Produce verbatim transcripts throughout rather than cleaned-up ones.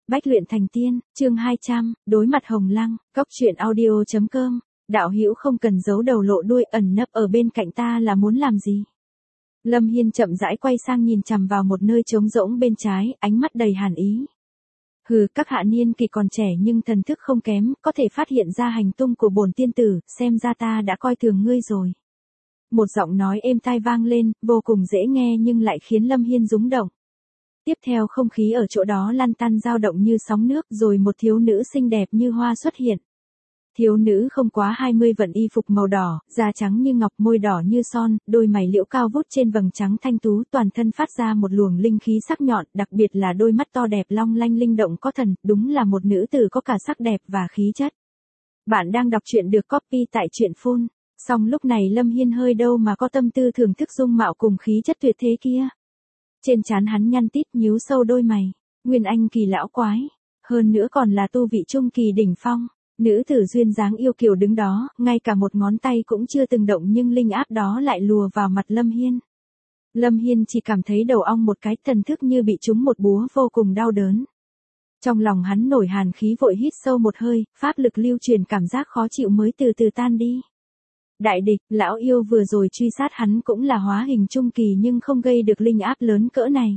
Bách luyện thành tiên, chương hai trăm, đối mặt Hồng Lăng, Cốc Truyện audio chấm com. Đạo hữu không cần giấu đầu lộ đuôi, ẩn nấp ở bên cạnh ta là muốn làm gì? Lâm Hiên chậm rãi quay sang nhìn chằm vào một nơi trống rỗng bên trái, ánh mắt đầy hàn ý. Hừ, các hạ niên kỳ còn trẻ nhưng thần thức không kém, có thể phát hiện ra hành tung của bổn tiên tử, xem ra ta đã coi thường ngươi rồi. Một giọng nói êm tai vang lên, vô cùng dễ nghe nhưng lại khiến Lâm Hiên rúng động. Tiếp theo không khí ở chỗ đó lăn tăn dao động như sóng nước, rồi một thiếu nữ xinh đẹp như hoa xuất hiện. Thiếu nữ không quá hai mươi, vận y phục màu đỏ, da trắng như ngọc, môi đỏ như son, đôi mày liễu cao vút trên vầng trắng thanh tú, toàn thân phát ra một luồng linh khí sắc nhọn, đặc biệt là đôi mắt to đẹp long lanh linh động có thần, đúng là một nữ tử có cả sắc đẹp và khí chất. Bạn đang đọc truyện được copy tại truyện phun. Song lúc này Lâm Hiên hơi đâu mà có tâm tư thưởng thức dung mạo cùng khí chất tuyệt thế kia. Trên trán hắn nhăn tít, nhíu sâu đôi mày, nguyên anh kỳ lão quái, hơn nữa còn là tu vị trung kỳ đỉnh phong. Nữ tử duyên dáng yêu kiều đứng đó, ngay cả một ngón tay cũng chưa từng động nhưng linh áp đó lại lùa vào mặt Lâm Hiên. Lâm Hiên chỉ cảm thấy đầu ong một cái, thần thức như bị trúng một búa vô cùng đau đớn. Trong lòng hắn nổi hàn khí, vội hít sâu một hơi, pháp lực lưu truyền, cảm giác khó chịu mới từ từ tan đi. Đại địch, lão yêu vừa rồi truy sát hắn cũng là hóa hình trung kỳ nhưng không gây được linh áp lớn cỡ này.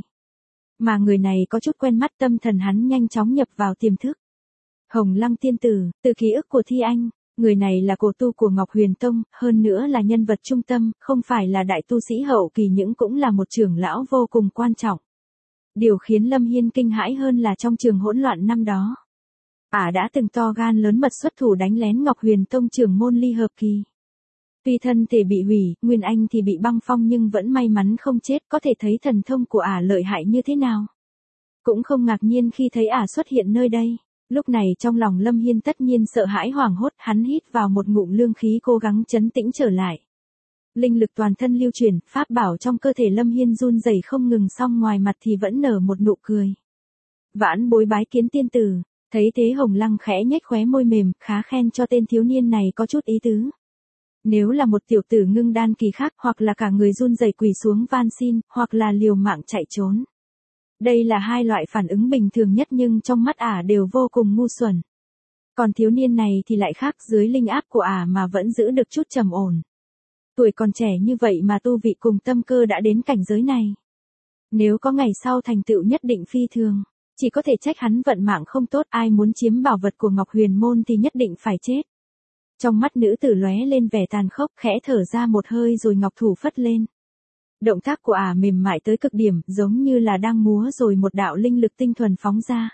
Mà người này có chút quen mắt, tâm thần hắn nhanh chóng nhập vào tiềm thức. Hồng Lăng tiên tử, từ ký ức của Thi Anh, người này là cổ tu của Ngọc Huyền Tông, hơn nữa là nhân vật trung tâm, không phải là đại tu sĩ hậu kỳ nhưng cũng là một trưởng lão vô cùng quan trọng. Điều khiến Lâm Hiên kinh hãi hơn là trong trường hỗn loạn năm đó, ả à đã từng to gan lớn mật xuất thủ đánh lén Ngọc Huyền Tông trưởng môn ly hợp kỳ. Tuy thân thể bị hủy, nguyên anh thì bị băng phong nhưng vẫn may mắn không chết, có thể thấy thần thông của ả à lợi hại như thế nào. Cũng không ngạc nhiên khi thấy ả à xuất hiện nơi đây. Lúc này trong lòng Lâm Hiên tất nhiên sợ hãi hoảng hốt, hắn hít vào một ngụm lương khí cố gắng trấn tĩnh trở lại. Linh lực toàn thân lưu chuyển, pháp bảo trong cơ thể Lâm Hiên run rẩy không ngừng, song ngoài mặt thì vẫn nở một nụ cười. Vãn bối bái kiến tiên tử. Thấy thế Hồng Lăng khẽ nhếch khóe môi mềm, khá khen cho tên thiếu niên này có chút ý tứ. Nếu là một tiểu tử ngưng đan kỳ khác, hoặc là cả người run rẩy quỳ xuống van xin, hoặc là liều mạng chạy trốn. Đây là hai loại phản ứng bình thường nhất nhưng trong mắt ả đều vô cùng ngu xuẩn. Còn thiếu niên này thì lại khác, dưới linh áp của ả mà vẫn giữ được chút trầm ổn. Tuổi còn trẻ như vậy mà tu vị cùng tâm cơ đã đến cảnh giới này. Nếu có ngày sau thành tựu nhất định phi thường, chỉ có thể trách hắn vận mạng không tốt, ai muốn chiếm bảo vật của Ngọc Huyền Môn thì nhất định phải chết. Trong mắt nữ tử lóe lên vẻ tàn khốc, khẽ thở ra một hơi rồi ngọc thủ phất lên. Động tác của ả à mềm mại tới cực điểm, giống như là đang múa rồi một đạo linh lực tinh thuần phóng ra.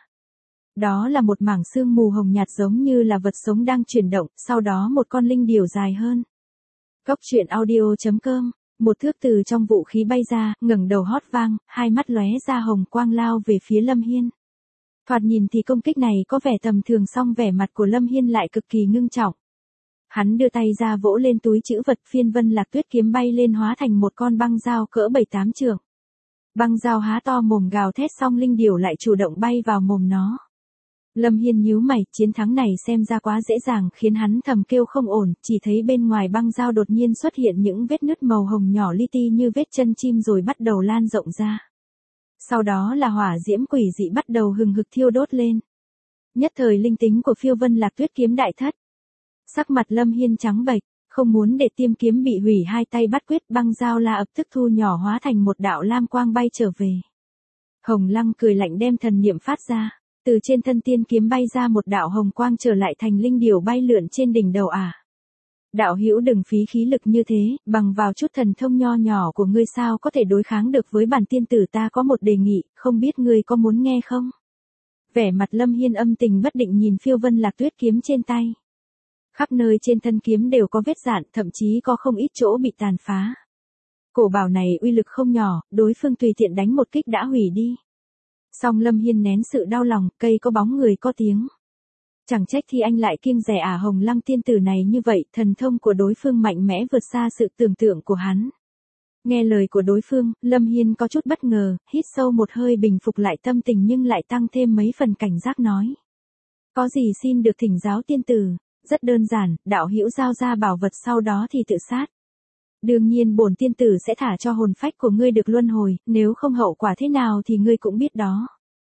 Đó là một mảng sương mù hồng nhạt giống như là vật sống đang chuyển động, sau đó một con linh điểu dài hơn. Cốc Truyện audio chấm com, một thước từ trong vũ khí bay ra, ngẩng đầu hót vang, hai mắt lóe ra hồng quang lao về phía Lâm Hiên. Thoạt nhìn thì công kích này có vẻ tầm thường song vẻ mặt của Lâm Hiên lại cực kỳ ngưng trọng. Hắn đưa tay ra vỗ lên túi trữ vật, phiên vân lạc tuyết kiếm bay lên hóa thành một con băng dao cỡ bảy tám trượng. Băng dao há to mồm gào thét, xong linh điểu lại chủ động bay vào mồm nó. Lâm Hiên nhíu mày, chiến thắng này xem ra quá dễ dàng, khiến hắn thầm kêu không ổn, chỉ thấy bên ngoài băng dao đột nhiên xuất hiện những vết nứt màu hồng nhỏ li ti như vết chân chim rồi bắt đầu lan rộng ra. Sau đó là hỏa diễm quỷ dị bắt đầu hừng hực thiêu đốt lên. Nhất thời linh tính của phiêu vân lạc tuyết kiếm đại thất. Sắc mặt Lâm Hiên trắng bệch, không muốn để tiêm kiếm bị hủy, hai tay bắt quyết, băng dao la ập tức thu nhỏ hóa thành một đạo lam quang bay trở về. Hồng Lăng cười lạnh đem thần niệm phát ra, từ trên thân tiên kiếm bay ra một đạo hồng quang trở lại thành linh điểu bay lượn trên đỉnh đầu ả. À. Đạo hữu đừng phí khí lực như thế, bằng vào chút thần thông nho nhỏ của ngươi sao có thể đối kháng được với bản tiên tử, ta có một đề nghị, không biết ngươi có muốn nghe không? Vẻ mặt Lâm Hiên âm tình bất định nhìn phiêu vân lạc tuyết kiếm trên tay. Khắp nơi trên thân kiếm đều có vết rạn, thậm chí có không ít chỗ bị tàn phá. Cổ bảo này uy lực không nhỏ, đối phương tùy tiện đánh một kích đã hủy đi. Song Lâm Hiên nén sự đau lòng, cây có bóng người có tiếng. Chẳng trách Thi Anh lại kiêng dè ả Hồng Lăng tiên tử này như vậy, thần thông của đối phương mạnh mẽ vượt xa sự tưởng tượng của hắn. Nghe lời của đối phương, Lâm Hiên có chút bất ngờ, hít sâu một hơi bình phục lại tâm tình nhưng lại tăng thêm mấy phần cảnh giác nói. Có gì xin được thỉnh giáo tiên tử. Rất đơn giản, đạo hữu giao ra bảo vật sau đó thì tự sát. Đương nhiên bổn tiên tử sẽ thả cho hồn phách của ngươi được luân hồi, nếu không hậu quả thế nào thì ngươi cũng biết đó.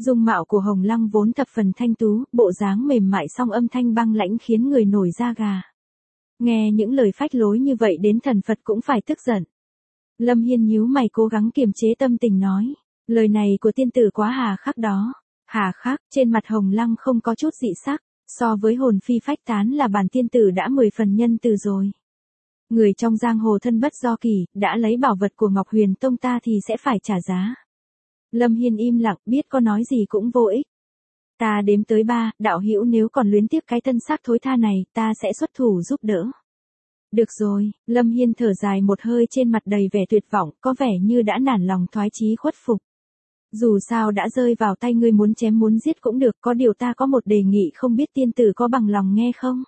Dung mạo của Hồng Lăng vốn thập phần thanh tú, bộ dáng mềm mại song âm thanh băng lãnh khiến người nổi da gà. Nghe những lời phách lối như vậy đến thần Phật cũng phải tức giận. Lâm Hiên nhíu mày cố gắng kiềm chế tâm tình nói. Lời này của tiên tử quá hà khắc đó. Hà khắc, trên mặt Hồng Lăng không có chút dị sắc. So với hồn phi phách tán là bản tiên tử đã mười phần nhân từ rồi. Người trong giang hồ thân bất do kỳ, đã lấy bảo vật của Ngọc Huyền Tông ta thì sẽ phải trả giá. Lâm Hiên im lặng, biết có nói gì cũng vô ích. Ta đếm tới ba, đạo hữu nếu còn luyến tiếc cái thân xác thối tha này, ta sẽ xuất thủ giúp đỡ. Được rồi, Lâm Hiên thở dài một hơi trên mặt đầy vẻ tuyệt vọng, có vẻ như đã nản lòng thoái chí khuất phục. Dù sao đã rơi vào tay ngươi muốn chém muốn giết cũng được, có điều ta có một đề nghị không biết tiên tử có bằng lòng nghe không?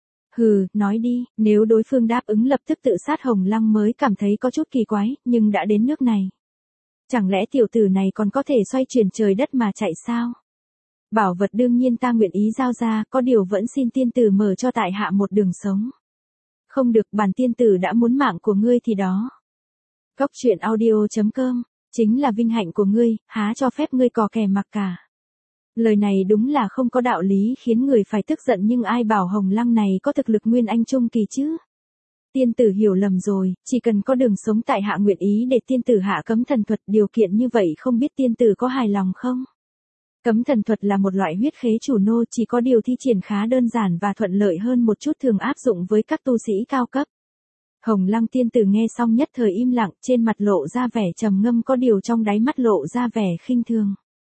Hừ, nói đi, nếu đối phương đáp ứng lập tức tự sát Hồng Lăng mới cảm thấy có chút kỳ quái, nhưng đã đến nước này. Chẳng lẽ tiểu tử này còn có thể xoay chuyển trời đất mà chạy sao? Bảo vật đương nhiên ta nguyện ý giao ra, có điều vẫn xin tiên tử mở cho tại hạ một đường sống. Không được, bản tiên tử đã muốn mạng của ngươi thì đó. Cốc truyện audio chấm com, chính là vinh hạnh của ngươi, há cho phép ngươi cò kè mặc cả. Lời này đúng là không có đạo lý khiến người phải tức giận nhưng ai bảo Hồng Lăng này có thực lực nguyên anh trung kỳ chứ. Tiên tử hiểu lầm rồi, chỉ cần có đường sống tại hạ nguyện ý để tiên tử hạ cấm thần thuật, điều kiện như vậy không biết tiên tử có hài lòng không? Cấm thần thuật là một loại huyết khế chủ nô, chỉ có điều thi triển khá đơn giản và thuận lợi hơn một chút thường áp dụng với các tu sĩ cao cấp. Hồng Lăng tiên tử nghe xong nhất thời im lặng, trên mặt lộ ra vẻ trầm ngâm, có điều trong đáy mắt lộ ra vẻ khinh thường.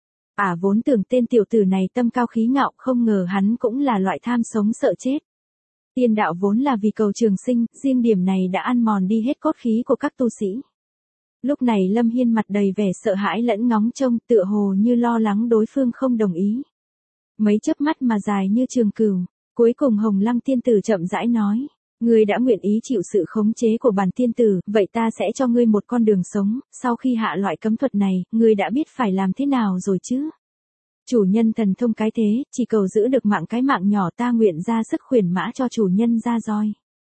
À vốn tưởng tên tiểu tử này tâm cao khí ngạo, không ngờ hắn cũng là loại tham sống sợ chết. Tiên đạo vốn là vì cầu trường sinh, riêng điểm này đã ăn mòn đi hết cốt khí của các tu sĩ. Lúc này Lâm Hiên mặt đầy vẻ sợ hãi lẫn ngóng trông, tựa hồ như lo lắng đối phương không đồng ý. Mấy chớp mắt mà dài như trường cửu, cuối cùng Hồng Lăng tiên tử chậm rãi nói. Ngươi đã nguyện ý chịu sự khống chế của bản tiên tử, vậy ta sẽ cho ngươi một con đường sống, sau khi hạ loại cấm thuật này, ngươi đã biết phải làm thế nào rồi chứ? Chủ nhân thần thông cái thế, chỉ cầu giữ được mạng cái mạng nhỏ ta nguyện ra sức khuyển mã cho chủ nhân ra roi.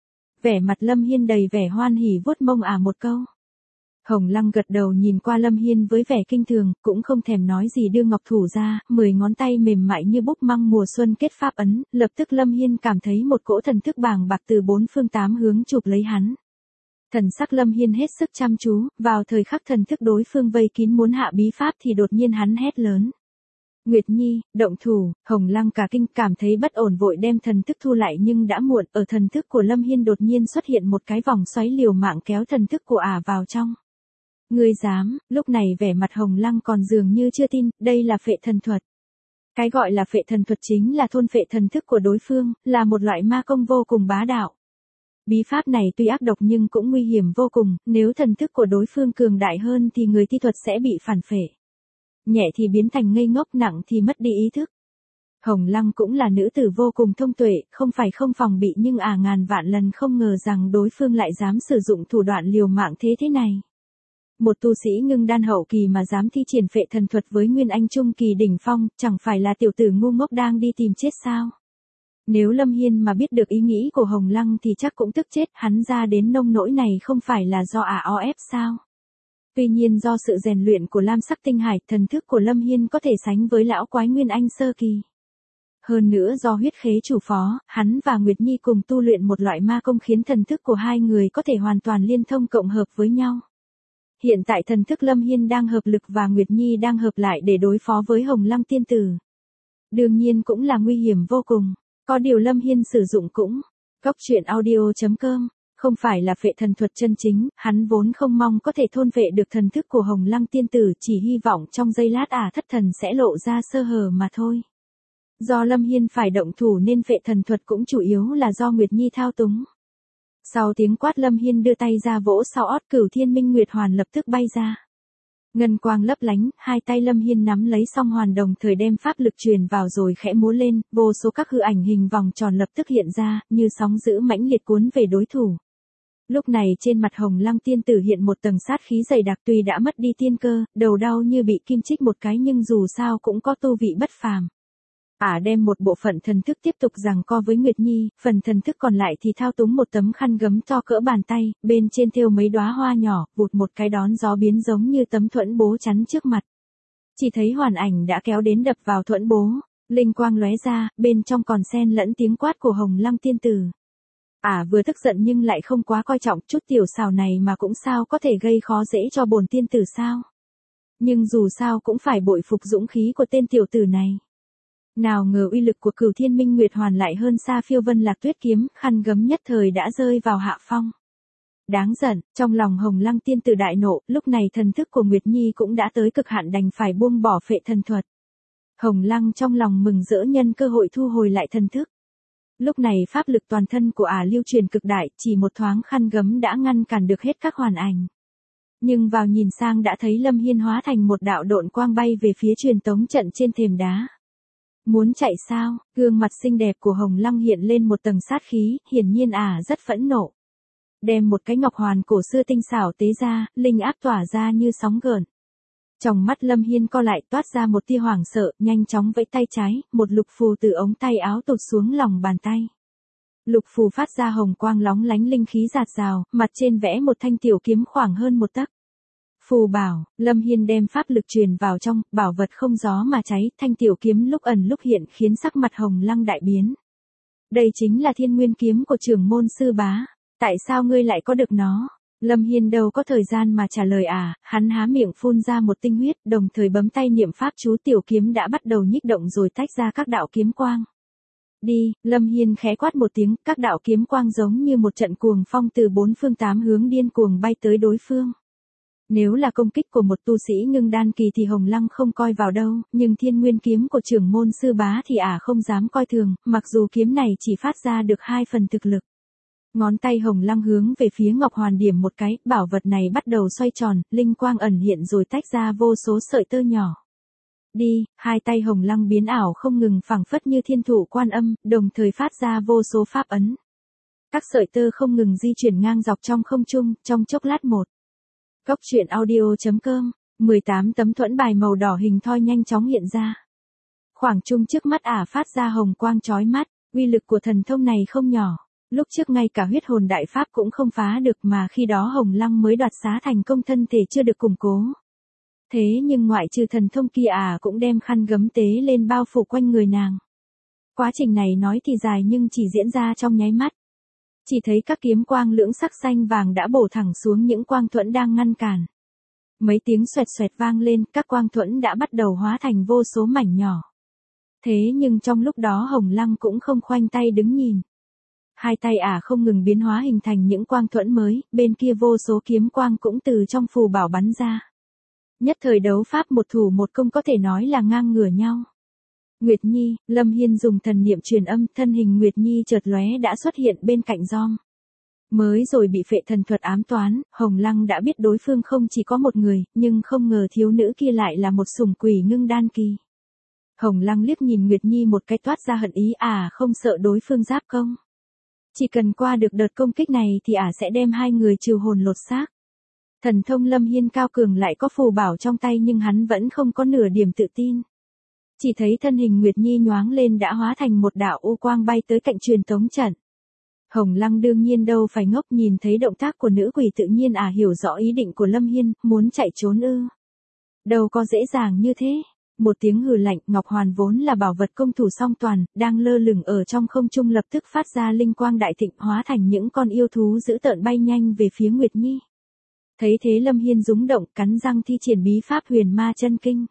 Vẻ mặt Lâm Hiên đầy vẻ hoan hỉ vuốt mông à một câu. Hồng Lăng gật đầu nhìn qua Lâm Hiên với vẻ kinh thường, cũng không thèm nói gì đưa ngọc thủ ra, mười ngón tay mềm mại như búp măng mùa xuân kết pháp ấn, lập tức Lâm Hiên cảm thấy một cỗ thần thức bàng bạc từ bốn phương tám hướng chụp lấy hắn. Thần sắc Lâm Hiên hết sức chăm chú, vào thời khắc thần thức đối phương vây kín muốn hạ bí pháp thì đột nhiên hắn hét lớn. Nguyệt Nhi, động thủ, Hồng Lăng cả kinh cảm thấy bất ổn vội đem thần thức thu lại nhưng đã muộn, ở thần thức của Lâm Hiên đột nhiên xuất hiện một cái vòng xoáy liều mạng kéo thần thức của ả vào trong. Ngươi dám, lúc này vẻ mặt Hồng Lăng còn dường như chưa tin, đây là phệ thần thuật. Cái gọi là phệ thần thuật chính là thôn phệ thần thức của đối phương, là một loại ma công vô cùng bá đạo. Bí pháp này tuy ác độc nhưng cũng nguy hiểm vô cùng, nếu thần thức của đối phương cường đại hơn thì người thi thuật sẽ bị phản phệ. Nhẹ thì biến thành ngây ngốc, nặng thì mất đi ý thức. Hồng Lăng cũng là nữ tử vô cùng thông tuệ, không phải không phòng bị nhưng à ngàn vạn lần không ngờ rằng đối phương lại dám sử dụng thủ đoạn liều mạng thế thế này. Một tu sĩ ngưng đan hậu kỳ mà dám thi triển phệ thần thuật với nguyên anh trung kỳ đỉnh phong, chẳng phải là tiểu tử ngu ngốc đang đi tìm chết sao? Nếu Lâm Hiên mà biết được ý nghĩ của Hồng Lăng thì chắc cũng tức chết, hắn ra đến nông nỗi này không phải là do ả o ép sao? Tuy nhiên do sự rèn luyện của lam sắc tinh hải, thần thức của Lâm Hiên có thể sánh với lão quái nguyên anh sơ kỳ. Hơn nữa do huyết khế chủ phó, hắn và Nguyệt Nhi cùng tu luyện một loại ma công khiến thần thức của hai người có thể hoàn toàn liên thông cộng hợp với nhau. Hiện tại thần thức Lâm Hiên đang hợp lực và Nguyệt Nhi đang hợp lại để đối phó với Hồng Lăng tiên tử. Đương nhiên cũng là nguy hiểm vô cùng, có điều Lâm Hiên sử dụng cũng. Cốc truyện audio chấm com, không phải là phệ thần thuật chân chính, hắn vốn không mong có thể thôn phệ được thần thức của Hồng Lăng tiên tử, chỉ hy vọng trong giây lát ả thất thần sẽ lộ ra sơ hở mà thôi. Do Lâm Hiên phải động thủ nên phệ thần thuật cũng chủ yếu là do Nguyệt Nhi thao túng. Sau tiếng quát Lâm Hiên đưa tay ra vỗ sau ót, Cửu Thiên Minh Nguyệt Hoàn lập tức bay ra. Ngân quang lấp lánh, hai tay Lâm Hiên nắm lấy song hoàn đồng thời đem pháp lực truyền vào rồi khẽ múa lên, vô số các hư ảnh hình vòng tròn lập tức hiện ra, như sóng dữ mãnh liệt cuốn về đối thủ. Lúc này trên mặt Hồng Lăng tiên tử hiện một tầng sát khí dày đặc, tuy đã mất đi tiên cơ, đầu đau như bị kim chích một cái nhưng dù sao cũng có tu vị bất phàm. Ả à đem một bộ phận thần thức tiếp tục giằng co với Nguyệt Nhi, phần thần thức còn lại thì thao túng một tấm khăn gấm to cỡ bàn tay, bên trên thêu mấy đóa hoa nhỏ, vụt một cái đón gió biến giống như tấm thuẫn bố chắn trước mặt. Chỉ thấy hoàn ảnh đã kéo đến đập vào thuẫn bố, linh quang lóe ra, bên trong còn xen lẫn tiếng quát của Hồng Lăng tiên tử. Ả à, vừa tức giận nhưng lại không quá coi trọng, chút tiểu xào này mà cũng sao có thể gây khó dễ cho bổn tiên tử sao. Nhưng dù sao cũng phải bội phục dũng khí của tên tiểu tử này. Nào ngờ uy lực của Cửu Thiên Minh Nguyệt Hoàn lại hơn xa Phiêu Vân Lạc Tuyết kiếm, khăn gấm nhất thời đã rơi vào hạ phong. Đáng giận, trong lòng Hồng Lăng tiên tử đại nộ, lúc này thần thức của Nguyệt Nhi cũng đã tới cực hạn đành phải buông bỏ phệ thần thuật. Hồng Lăng trong lòng mừng rỡ nhân cơ hội thu hồi lại thần thức. Lúc này pháp lực toàn thân của ả lưu truyền cực đại, chỉ một thoáng khăn gấm đã ngăn cản được hết các hoàn ảnh. Nhưng vào nhìn sang đã thấy Lâm Hiên hóa thành một đạo độn quang bay về phía truyền tống trận trên thềm đá. Muốn chạy sao? Gương mặt xinh đẹp của Hồng Lăng hiện lên một tầng sát khí, hiển nhiên ả rất phẫn nộ. Đem một cái ngọc hoàn cổ xưa tinh xảo tế ra, linh áp tỏa ra như sóng gợn. Trong mắt Lâm Hiên co lại toát ra một tia hoảng sợ, nhanh chóng vẫy tay trái, một lục phù từ ống tay áo tụt xuống lòng bàn tay. Lục phù phát ra hồng quang lóng lánh linh khí rạt rào, mặt trên vẽ một thanh tiểu kiếm khoảng hơn một tấc. Phù bảo, Lâm Hiên đem pháp lực truyền vào trong, bảo vật không gió mà cháy, thanh tiểu kiếm lúc ẩn lúc hiện khiến sắc mặt Hồng Lăng đại biến. Đây chính là Thiên Nguyên kiếm của trưởng môn sư bá, tại sao ngươi lại có được nó? Lâm Hiên đâu có thời gian mà trả lời à, hắn há miệng phun ra một tinh huyết, đồng thời bấm tay niệm pháp chú, tiểu kiếm đã bắt đầu nhích động rồi tách ra các đạo kiếm quang. Đi, Lâm Hiên khẽ quát một tiếng, các đạo kiếm quang giống như một trận cuồng phong từ bốn phương tám hướng điên cuồng bay tới đối phương. Nếu là công kích của một tu sĩ ngưng đan kỳ thì Hồng Lăng không coi vào đâu, nhưng Thiên Nguyên kiếm của trưởng môn sư bá thì ả à không dám coi thường, mặc dù kiếm này chỉ phát ra được hai phần thực lực. Ngón tay Hồng Lăng hướng về phía Ngọc Hoàn điểm một cái, bảo vật này bắt đầu xoay tròn, linh quang ẩn hiện rồi tách ra vô số sợi tơ nhỏ. Đi, hai tay Hồng Lăng biến ảo không ngừng phảng phất như thiên thủ quan âm, đồng thời phát ra vô số pháp ấn. Các sợi tơ không ngừng di chuyển ngang dọc trong không trung, trong chốc lát một. Cốc truyện audio chấm com, mười tám tấm thuẫn bài màu đỏ hình thoi nhanh chóng hiện ra. Khoảng trung trước mắt ả phát ra hồng quang chói mắt, uy lực của thần thông này không nhỏ. Lúc trước ngay cả huyết hồn đại pháp cũng không phá được mà khi đó Hồng Lăng mới đoạt xá thành công, thân thể chưa được củng cố. Thế nhưng ngoại trừ thần thông kia à cũng đem khăn gấm tế lên bao phủ quanh người nàng. Quá trình này nói thì dài nhưng chỉ diễn ra trong nháy mắt. Chỉ thấy các kiếm quang lưỡng sắc xanh vàng đã bổ thẳng xuống những quang thuẫn đang ngăn cản. Mấy tiếng xoẹt xoẹt vang lên, các quang thuẫn đã bắt đầu hóa thành vô số mảnh nhỏ. Thế nhưng trong lúc đó Hồng Lăng cũng không khoanh tay đứng nhìn. Hai tay ả à không ngừng biến hóa hình thành những quang thuẫn mới, bên kia vô số kiếm quang cũng từ trong phù bảo bắn ra. Nhất thời đấu pháp một thủ một công có thể nói là ngang ngửa nhau. Nguyệt Nhi, Lâm Hiên dùng thần niệm truyền âm, thân hình Nguyệt Nhi chợt lóe đã xuất hiện bên cạnh Giom. Mới rồi bị phệ thần thuật ám toán, Hồng Lăng đã biết đối phương không chỉ có một người, nhưng không ngờ thiếu nữ kia lại là một sủng quỷ ngưng đan kỳ. Hồng Lăng liếc nhìn Nguyệt Nhi một cái toát ra hận ý, à không sợ đối phương giáp công. Chỉ cần qua được đợt công kích này thì ả sẽ đem hai người trừ hồn lột xác. Thần thông Lâm Hiên cao cường lại có phù bảo trong tay nhưng hắn vẫn không có nửa điểm tự tin. Chỉ thấy thân hình Nguyệt Nhi nhoáng lên đã hóa thành một đạo u quang bay tới cạnh truyền tống trận. Hồng Lăng đương nhiên đâu phải ngốc, nhìn thấy động tác của nữ quỷ tự nhiên ả hiểu rõ ý định của Lâm Hiên, muốn chạy trốn ư. Đâu có dễ dàng như thế. Một tiếng hừ lạnh, Ngọc Hoàn vốn là bảo vật công thủ song toàn, đang lơ lửng ở trong không trung lập tức phát ra linh quang đại thịnh, hóa thành những con yêu thú dữ tợn bay nhanh về phía Nguyệt Nhi. Thấy thế Lâm Hiên rúng động, cắn răng thi triển bí pháp Huyền Ma Chân Kinh.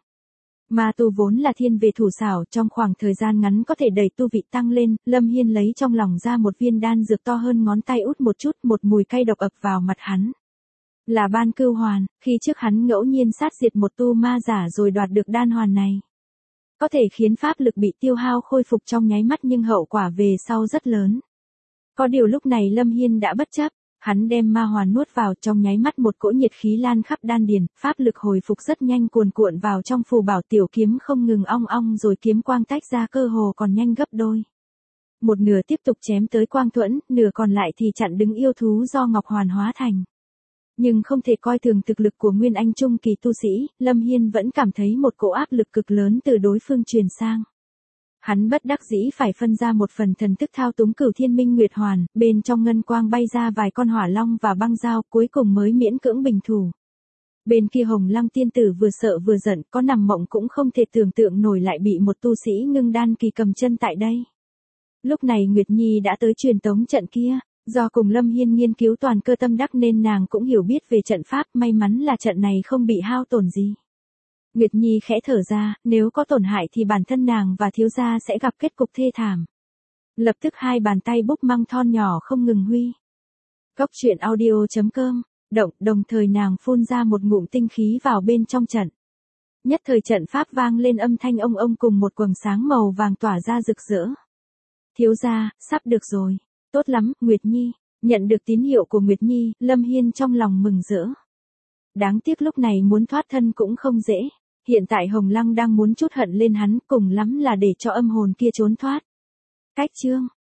Ma tu vốn là thiên về thủ xảo, trong khoảng thời gian ngắn có thể đẩy tu vị tăng lên, Lâm Hiên lấy trong lòng ra một viên đan dược to hơn ngón tay út một chút, một mùi cay độc ập vào mặt hắn. Là Ban Cưu Hoàn, khi trước hắn ngẫu nhiên sát diệt một tu ma giả rồi đoạt được đan hoàn này. Có thể khiến pháp lực bị tiêu hao khôi phục trong nháy mắt nhưng hậu quả về sau rất lớn. Có điều lúc này Lâm Hiên đã bất chấp, hắn đem ma hoàn nuốt vào, trong nháy mắt một cỗ nhiệt khí lan khắp đan điền, pháp lực hồi phục rất nhanh cuồn cuộn vào trong phù bảo, tiểu kiếm không ngừng ong ong rồi kiếm quang tách ra cơ hồ còn nhanh gấp đôi. Một nửa tiếp tục chém tới quang thuẫn, nửa còn lại thì chặn đứng yêu thú do Ngọc Hoàn hóa thành. Nhưng không thể coi thường thực lực của Nguyên Anh trung kỳ tu sĩ, Lâm Hiên vẫn cảm thấy một cỗ áp lực cực lớn từ đối phương truyền sang. Hắn bất đắc dĩ phải phân ra một phần thần thức thao túng Cửu Thiên Minh Nguyệt Hoàn, bên trong ngân quang bay ra vài con hỏa long và băng dao, cuối cùng mới miễn cưỡng bình thủ. Bên kia Hồng Lăng tiên tử vừa sợ vừa giận, có nằm mộng cũng không thể tưởng tượng nổi lại bị một tu sĩ ngưng đan kỳ cầm chân tại đây. Lúc này Nguyệt Nhi đã tới truyền tống trận kia, do cùng Lâm Hiên nghiên cứu toàn cơ tâm đắc nên nàng cũng hiểu biết về trận pháp, may mắn là trận này không bị hao tổn gì. Nguyệt Nhi khẽ thở ra, nếu có tổn hại thì bản thân nàng và thiếu gia sẽ gặp kết cục thê thảm. Lập tức hai bàn tay búp măng thon nhỏ không ngừng huy. Cốc truyện audio chấm com, động, đồng thời nàng phun ra một ngụm tinh khí vào bên trong trận. Nhất thời trận pháp vang lên âm thanh ông ông cùng một quầng sáng màu vàng tỏa ra rực rỡ. Thiếu gia, sắp được rồi. Tốt lắm, Nguyệt Nhi. Nhận được tín hiệu của Nguyệt Nhi, Lâm Hiên trong lòng mừng rỡ. Đáng tiếc lúc này muốn thoát thân cũng không dễ. Hiện tại Hồng Lăng đang muốn trút hận lên hắn, cùng lắm là để cho âm hồn kia trốn thoát. Cách chương